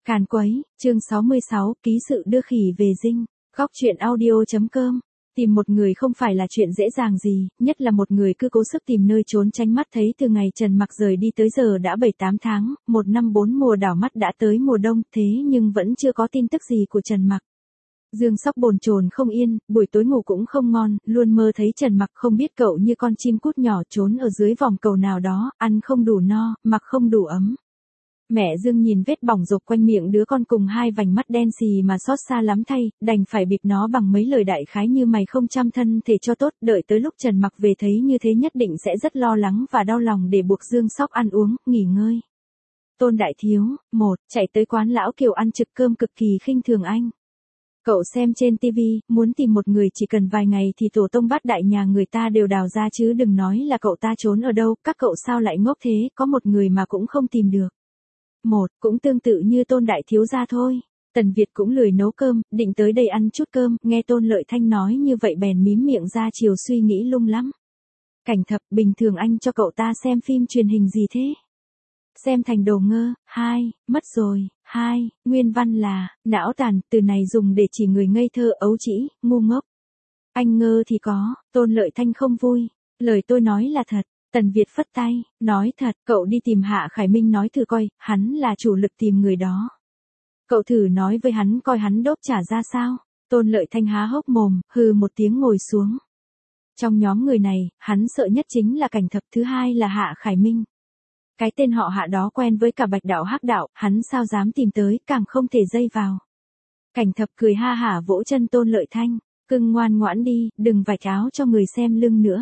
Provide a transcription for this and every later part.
Càn quấy, chương 66, ký sự đưa khỉ về dinh. Góc truyện audio.com. Tìm một người không phải là chuyện dễ dàng gì, nhất là một người cứ cố sức tìm nơi trốn tránh mắt. Thấy từ ngày Trần Mặc rời đi tới giờ đã 7-8 tháng, 1 năm 4 mùa đảo mắt đã tới mùa đông, thế nhưng vẫn chưa có tin tức gì của Trần Mặc. Dương Sóc bồn chồn không yên, buổi tối ngủ cũng không ngon, luôn mơ thấy Trần Mặc. Không biết cậu như con chim cút nhỏ trốn ở dưới vòng cầu nào đó, ăn không đủ no, mặc không đủ ấm. Mẹ Dương nhìn vết bỏng rộp quanh miệng đứa con cùng hai vành mắt đen xì mà xót xa lắm thay, đành phải bịp nó bằng mấy lời đại khái như mày không chăm thân thể cho tốt, đợi tới lúc Trần Mặc về thấy như thế nhất định sẽ rất lo lắng và đau lòng để buộc Dương Sóc ăn uống, nghỉ ngơi. Tôn Đại Thiếu, chạy tới quán lão Kiều ăn trực cơm cực kỳ khinh thường anh. Cậu xem trên tivi, muốn tìm một người chỉ cần vài ngày thì tổ tông bát đại nhà người ta đều đào ra chứ đừng nói là cậu ta trốn ở đâu, các cậu sao lại ngốc thế, có một người mà cũng không tìm được. Cũng tương tự như Tôn Đại Thiếu gia thôi. Tần Việt cũng lười nấu cơm, định tới đây ăn chút cơm, nghe Tôn Lợi Thanh nói như vậy bèn mím miệng ra chiều suy nghĩ lung lắm. Cảnh Thập, bình thường anh cho cậu ta xem phim truyền hình gì thế? Xem thành đồ ngơ. 2, mất rồi. 2, nguyên văn là, não tàn, từ này dùng để chỉ người ngây thơ, ấu trĩ, ngu ngốc. Anh ngơ thì có, Tôn Lợi Thanh không vui. Lời tôi nói là thật. Tần Việt phất tay, nói thật, cậu đi tìm Hạ Khải Minh nói thử coi, hắn là chủ lực tìm người đó. Cậu thử nói với hắn coi hắn đốp trả ra sao. Tôn Lợi Thanh há hốc mồm, hừ một tiếng ngồi xuống. Trong nhóm người này, hắn sợ nhất chính là Cảnh Thập, thứ hai là Hạ Khải Minh. Cái tên họ Hạ đó quen với cả Bạch đạo Hắc đạo, hắn sao dám tìm tới, càng không thể dây vào. Cảnh Thập cười ha hả vỗ chân Tôn Lợi Thanh, cưng ngoan ngoãn đi, đừng vạch áo cho người xem lưng nữa.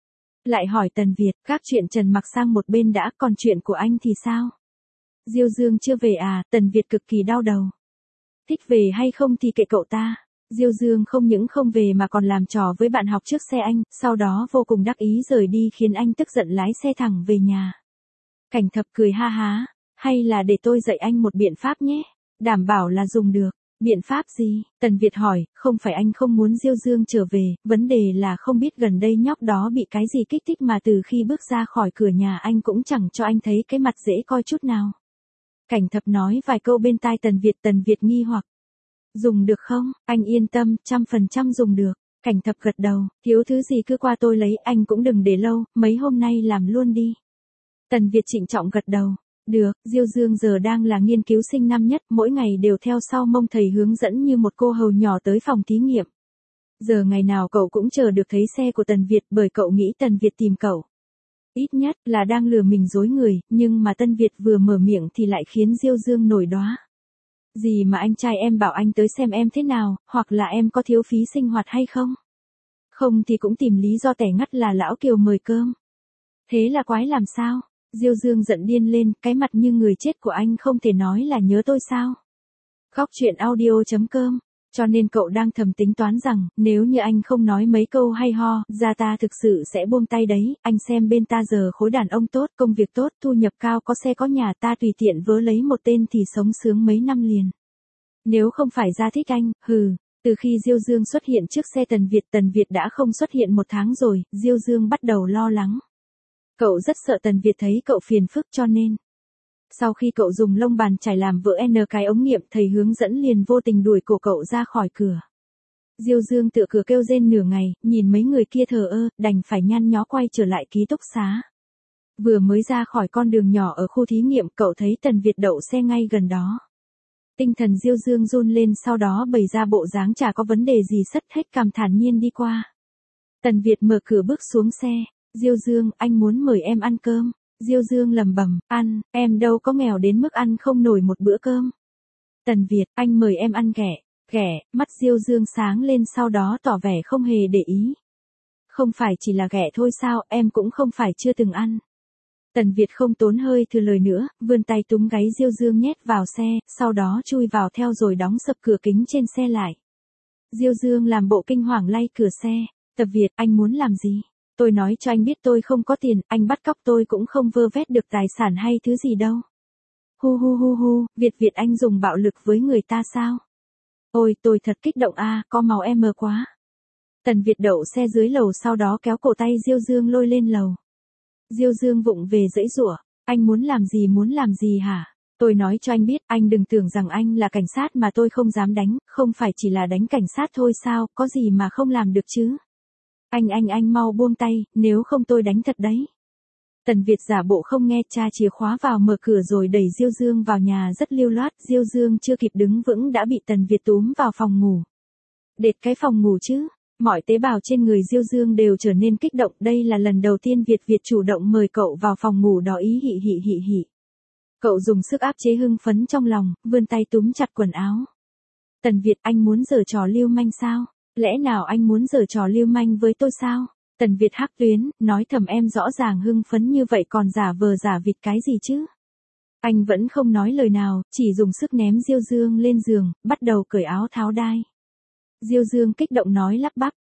Lại hỏi Tần Việt, các chuyện Trần Mặc sang một bên đã, còn chuyện của anh thì sao? Diêu Dương chưa về à? Tần Việt cực kỳ đau đầu. Thích về hay không thì kệ cậu ta. Diêu Dương không những không về mà còn làm trò với bạn học trước xe anh, sau đó vô cùng đắc ý rời đi khiến anh tức giận lái xe thẳng về nhà. Cảnh Thập cười ha há, hay là để tôi dạy anh một biện pháp nhé, đảm bảo là dùng được. Biện pháp gì? Tần Việt hỏi, không phải anh không muốn Diêu Dương trở về, vấn đề là không biết gần đây nhóc đó bị cái gì kích thích mà từ khi bước ra khỏi cửa nhà anh cũng chẳng cho anh thấy cái mặt dễ coi chút nào. Cảnh Thập nói vài câu bên tai Tần Việt nghi hoặc. Dùng được không? Anh yên tâm, 100% dùng được. Cảnh Thập gật đầu, thiếu thứ gì cứ qua tôi lấy, anh cũng đừng để lâu, mấy hôm nay làm luôn đi. Tần Việt trịnh trọng gật đầu. Được, Diêu Dương giờ đang là nghiên cứu sinh năm nhất, mỗi ngày đều theo sau mông thầy hướng dẫn như một cô hầu nhỏ tới phòng thí nghiệm. Giờ ngày nào cậu cũng chờ được thấy xe của Tần Việt bởi cậu nghĩ Tần Việt tìm cậu. Ít nhất là đang lừa mình dối người, nhưng mà Tần Việt vừa mở miệng thì lại khiến Diêu Dương nổi đoá. Gì mà anh trai em bảo anh tới xem em thế nào, hoặc là em có thiếu phí sinh hoạt hay không? Không thì cũng tìm lý do tẻ ngắt là lão Kiều mời cơm. Thế là quái làm sao? Diêu Dương giận điên lên, cái mặt như người chết của anh không thể nói là nhớ tôi sao? Góc truyện audio.com. Cho nên cậu đang thầm tính toán rằng, nếu như anh không nói mấy câu hay ho, ra ta thực sự sẽ buông tay đấy, anh xem bên ta giờ khối đàn ông tốt, công việc tốt, thu nhập cao, có xe có nhà, ta tùy tiện vớ lấy một tên thì sống sướng mấy năm liền. Nếu không phải ra thích anh, từ khi Diêu Dương xuất hiện trước xe Tần Việt đã không xuất hiện 1 tháng rồi, Diêu Dương bắt đầu lo lắng. Cậu rất sợ Tần Việt thấy cậu phiền phức cho nên. Sau khi cậu dùng lông bàn chải làm vỡ cái ống nghiệm, thầy hướng dẫn liền vô tình đuổi cổ cậu ra khỏi cửa. Diêu Dương tựa cửa kêu rên nửa ngày, nhìn mấy người kia thờ ơ, đành phải nhăn nhó quay trở lại ký túc xá. Vừa mới ra khỏi con đường nhỏ ở khu thí nghiệm, cậu thấy Tần Việt đậu xe ngay gần đó. Tinh thần Diêu Dương run lên, sau đó bày ra bộ dáng chả có vấn đề gì, sất hết cảm thản nhiên đi qua. Tần Việt mở cửa bước xuống xe. Diêu Dương, anh muốn mời em ăn cơm. Diêu Dương lẩm bẩm, ăn, em đâu có nghèo đến mức ăn không nổi một bữa cơm. Tần Việt, anh mời em ăn ghẻ, mắt Diêu Dương sáng lên sau đó tỏ vẻ không hề để ý. Không phải chỉ là ghẻ thôi sao, em cũng không phải chưa từng ăn. Tần Việt không tốn hơi thừa lời nữa, vươn tay túm gáy Diêu Dương nhét vào xe, sau đó chui vào theo rồi đóng sập cửa kính trên xe lại. Diêu Dương làm bộ kinh hoàng lay cửa xe. Tập Việt, anh muốn làm gì? Tôi nói cho anh biết tôi không có tiền, anh bắt cóc tôi cũng không vơ vét được tài sản hay thứ gì đâu. Hu, Việt anh dùng bạo lực với người ta sao? Ôi, tôi thật kích động có máu em mờ quá. Tần Việt đậu xe dưới lầu sau đó kéo cổ tay Diêu Dương lôi lên lầu. Diêu Dương vụng về giãy giụa, anh muốn làm gì hả? Tôi nói cho anh biết, anh đừng tưởng rằng anh là cảnh sát mà tôi không dám đánh, không phải chỉ là đánh cảnh sát thôi sao, có gì mà không làm được chứ. Anh mau buông tay, nếu không tôi đánh thật đấy. Tần Việt giả bộ không nghe, tra chìa khóa vào mở cửa rồi đẩy Diêu Dương vào nhà rất lưu loát, Diêu Dương chưa kịp đứng vững đã bị Tần Việt túm vào phòng ngủ. Đệt cái phòng ngủ chứ, mọi tế bào trên người Diêu Dương đều trở nên kích động, đây là lần đầu tiên Việt chủ động mời cậu vào phòng ngủ đó ý hị hị hị hị. Cậu dùng sức áp chế hưng phấn trong lòng, vươn tay túm chặt quần áo. Tần Việt, anh muốn giở trò lưu manh sao? Lẽ nào anh muốn giở trò lưu manh với tôi sao? Tần Việt hắc tuyến, nói thầm em rõ ràng hưng phấn như vậy còn giả vờ giả vịt cái gì chứ? Anh vẫn không nói lời nào, chỉ dùng sức ném Diêu Dương lên giường, bắt đầu cởi áo tháo đai. Diêu Dương kích động nói lắp bắp,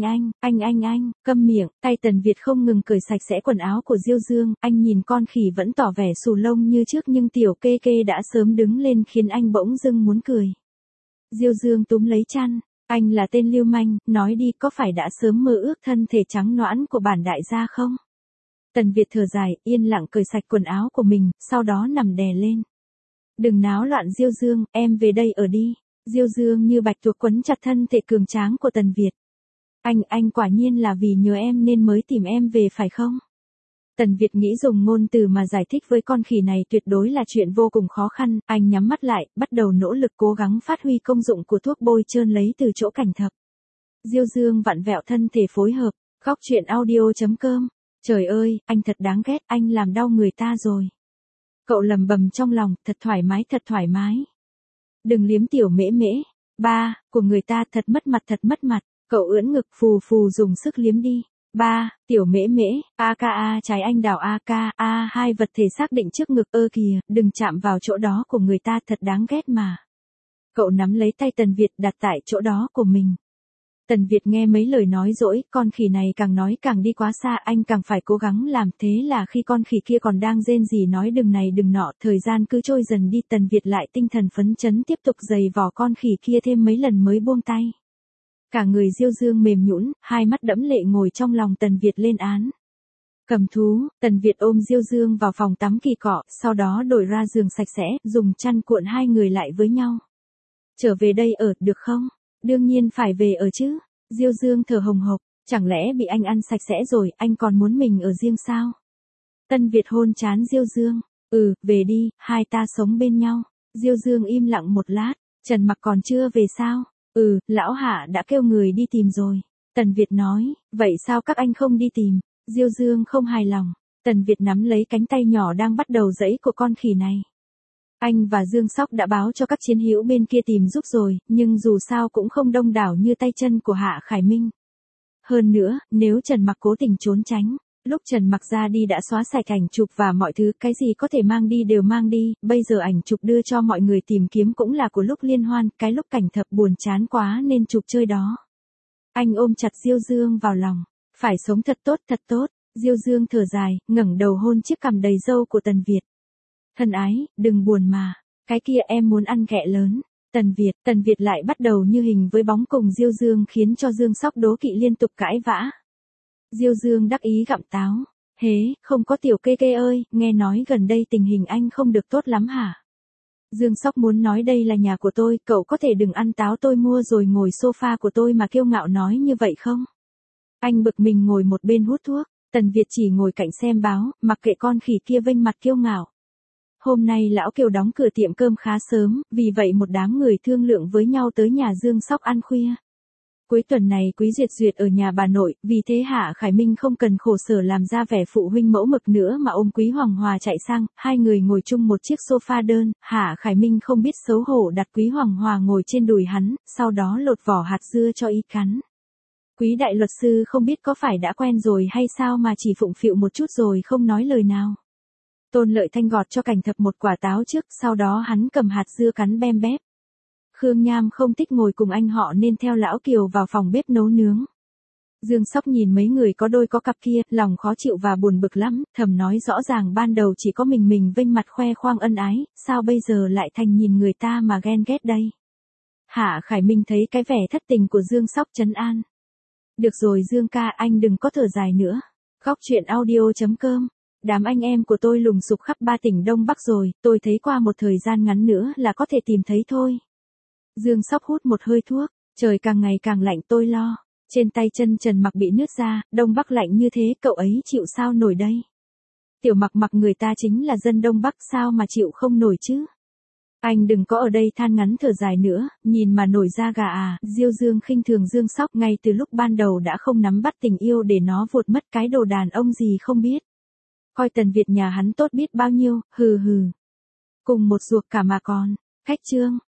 anh, câm miệng, tay Tần Việt không ngừng cởi sạch sẽ quần áo của Diêu Dương, anh nhìn con khỉ vẫn tỏ vẻ xù lông như trước nhưng tiểu kê kê đã sớm đứng lên khiến anh bỗng dưng muốn cười. Diêu Dương túm lấy chăn, anh là tên lưu manh, nói đi có phải đã sớm mơ ước thân thể trắng nõn của bản đại gia không? Tần Việt thở dài, yên lặng cởi sạch quần áo của mình, sau đó nằm đè lên. Đừng náo loạn Diêu Dương, em về đây ở đi. Diêu Dương như bạch tuộc quấn chặt thân thể cường tráng của Tần Việt. Anh quả nhiên là vì nhớ em nên mới tìm em về phải không? Tần Việt nghĩ dùng ngôn từ mà giải thích với con khỉ này tuyệt đối là chuyện vô cùng khó khăn, anh nhắm mắt lại, bắt đầu nỗ lực cố gắng phát huy công dụng của thuốc bôi trơn lấy từ chỗ cảnh thập. Diêu Dương vặn vẹo thân thể phối hợp, khóc chuyện audio.com. Trời ơi, anh thật đáng ghét, anh làm đau người ta rồi. Cậu lầm bầm trong lòng, thật thoải mái. Đừng liếm tiểu mễ mễ. Ba, của người ta thật mất mặt. Cậu ưỡn ngực phù phù dùng sức liếm đi. Ba, tiểu mễ mễ, aka trái anh đào aka, hai vật thể xác định trước ngực kìa, đừng chạm vào chỗ đó của người ta thật đáng ghét mà. Cậu nắm lấy tay Tần Việt đặt tại chỗ đó của mình. Tần Việt nghe mấy lời nói dỗi, con khỉ này càng nói càng đi quá xa, anh càng phải cố gắng làm, thế là khi con khỉ kia còn đang rên rỉ nói đừng này đừng nọ, thời gian cứ trôi dần đi, Tần Việt lại tinh thần phấn chấn tiếp tục giày vò con khỉ kia thêm mấy lần mới buông tay. Cả người Diêu Dương mềm nhũn, hai mắt đẫm lệ ngồi trong lòng Tần Việt lên án. Cầm thú, Tần Việt ôm Diêu Dương vào phòng tắm kỳ cọ, sau đó đổi ra giường sạch sẽ, dùng chăn cuộn hai người lại với nhau. Trở về đây ở, được không? Đương nhiên phải về ở chứ. Diêu Dương thở hồng hộc, chẳng lẽ bị anh ăn sạch sẽ rồi, anh còn muốn mình ở riêng sao? Tần Việt hôn trán Diêu Dương, về đi, hai ta sống bên nhau. Diêu Dương im lặng một lát, Trần Mặc còn chưa về sao? Lão Hạ đã kêu người đi tìm rồi. Tần Việt nói, vậy sao các anh không đi tìm? Diêu Dương không hài lòng. Tần Việt nắm lấy cánh tay nhỏ đang bắt đầu giãy của con khỉ này. Anh và Dương Sóc đã báo cho các chiến hữu bên kia tìm giúp rồi, nhưng dù sao cũng không đông đảo như tay chân của Hạ Khải Minh. Hơn nữa, nếu Trần Mặc cố tình trốn tránh, lúc Trần Mặc ra đi đã xóa sạch ảnh chụp và mọi thứ, cái gì có thể mang đi đều mang đi, bây giờ ảnh chụp đưa cho mọi người tìm kiếm cũng là của lúc liên hoan, cái lúc cảnh thập buồn chán quá nên chụp chơi đó. Anh ôm chặt Diêu Dương vào lòng, phải sống thật tốt, Diêu Dương thở dài, ngẩng đầu hôn chiếc cằm đầy râu của Tần Việt. Thân ái, đừng buồn mà, cái kia em muốn ăn ghẹ lớn. Tần Việt lại bắt đầu như hình với bóng cùng Diêu Dương khiến cho Dương Sóc đố kỵ liên tục cãi vã. Diêu Dương đắc ý gặm táo, hế, không có tiểu kê kê ơi, nghe nói gần đây tình hình anh không được tốt lắm hả? Dương Sóc muốn nói đây là nhà của tôi, cậu có thể đừng ăn táo tôi mua rồi ngồi sofa của tôi mà kiêu ngạo nói như vậy không? Anh bực mình ngồi một bên hút thuốc, Tần Việt chỉ ngồi cạnh xem báo, mặc kệ con khỉ kia vênh mặt kiêu ngạo. Hôm nay lão Kiều đóng cửa tiệm cơm khá sớm, vì vậy một đám người thương lượng với nhau tới nhà Dương Sóc ăn khuya. Cuối tuần này Quý Duyệt ở nhà bà nội, vì thế Hạ Khải Minh không cần khổ sở làm ra vẻ phụ huynh mẫu mực nữa mà ôm Quý Hoàng Hòa chạy sang, hai người ngồi chung một chiếc sofa đơn, Hạ Khải Minh không biết xấu hổ đặt Quý Hoàng Hòa ngồi trên đùi hắn, sau đó lột vỏ hạt dưa cho y cắn. Quý đại luật sư không biết có phải đã quen rồi hay sao mà chỉ phụng phịu một chút rồi không nói lời nào. Tôn Lợi Thanh gọt cho Cảnh Thập một quả táo trước, sau đó hắn cầm hạt dưa cắn bem bép. Khương Nham không thích ngồi cùng anh họ nên theo lão Kiều vào phòng bếp nấu nướng. Dương Sóc nhìn mấy người có đôi có cặp kia, lòng khó chịu và buồn bực lắm, thầm nói rõ ràng ban đầu chỉ có mình vênh mặt khoe khoang ân ái, sao bây giờ lại thành nhìn người ta mà ghen ghét đây. Hạ Khải Minh thấy cái vẻ thất tình của Dương Sóc trấn an. Được rồi Dương ca, anh đừng có thở dài nữa. Khóc chuyện audio.com Đám anh em của tôi lùng sục khắp 3 tỉnh Đông Bắc rồi, tôi thấy qua một thời gian ngắn nữa là có thể tìm thấy thôi. Dương Sóc hút một hơi thuốc, trời càng ngày càng lạnh tôi lo. Trên tay chân Trần Mặc bị nứt ra, Đông Bắc lạnh như thế cậu ấy chịu sao nổi đây? Tiểu Mặc Mặc người ta chính là dân Đông Bắc sao mà chịu không nổi chứ? Anh đừng có ở đây than ngắn thở dài nữa, nhìn mà nổi da gà à. Diêu Dương khinh thường Dương Sóc ngay từ lúc ban đầu đã không nắm bắt tình yêu để nó vụt mất cái đồ đàn ông gì không biết. Coi Tần Việt nhà hắn tốt biết bao nhiêu, hừ hừ. Cùng một ruột cả mà còn, khách trương.